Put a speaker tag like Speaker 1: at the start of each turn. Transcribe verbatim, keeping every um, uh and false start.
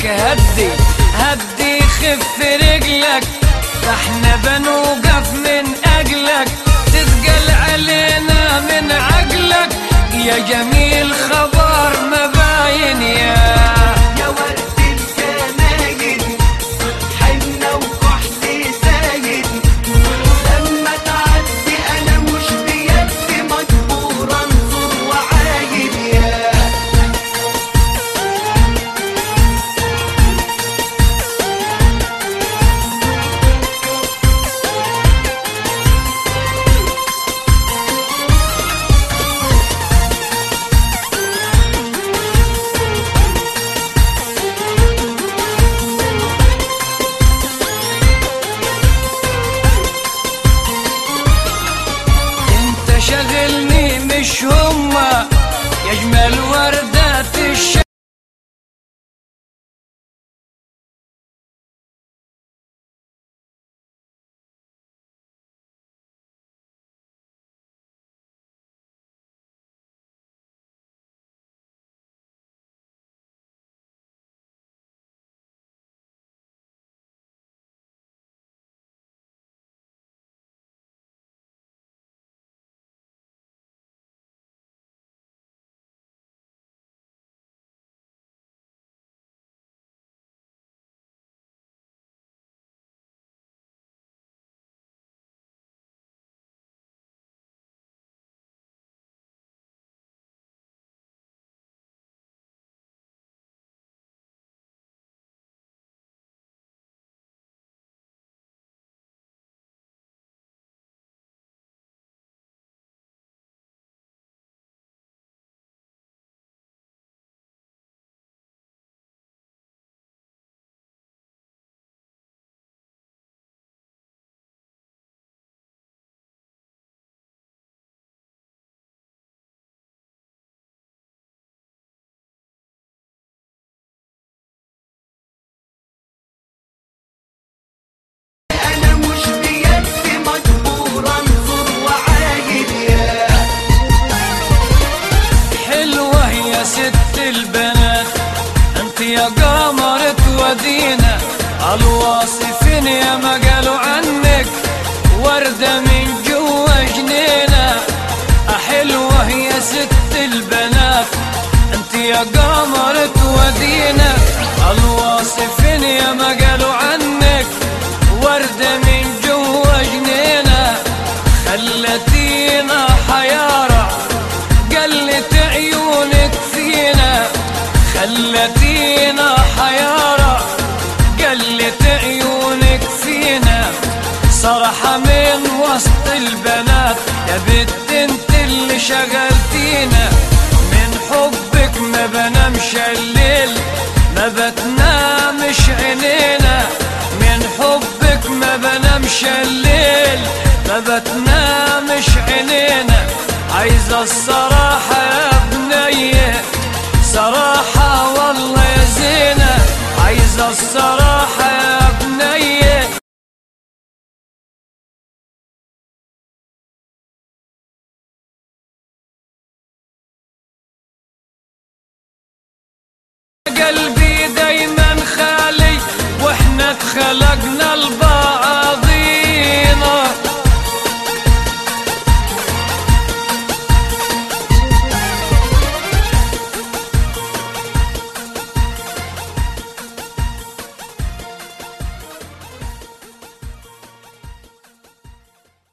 Speaker 1: لك هدي هدي خف رجلك، احنا بنوقف من اجلك، تثقل علينا من عقلك يا جميل خبر مباين يا
Speaker 2: يا ورد الجمايل حنة وكحل زايد، لما تعدي انا مش بيدي مجبور انظر وعايد يا
Speaker 1: شغلني مش هما يجمل وردات الش يا قمر تودينا الواصفين يا ما قالوا عنك وردة من جوا جنينا، حلوة يا ست البنات انت يا قمر تودينا الواصفين يا ما قالوا عنك وردة من جوا جنينا، خلتينا حيارة قلت عيونك فينا، خلتينا حيارة قلت عيونك فينا، صراحة من وسط البنات يا بنت انت اللي شغلتينا، من حبك ما بنامش الليل ما بتنامش عينينا، من حبك ما بنامش الليل ما بتنامش عينينا، عايزة الصراحة يا بنية صراحة والله يا زينة، عايزة الصراحة يا بنية قلبي دايما خالي واحنا اتخلقنا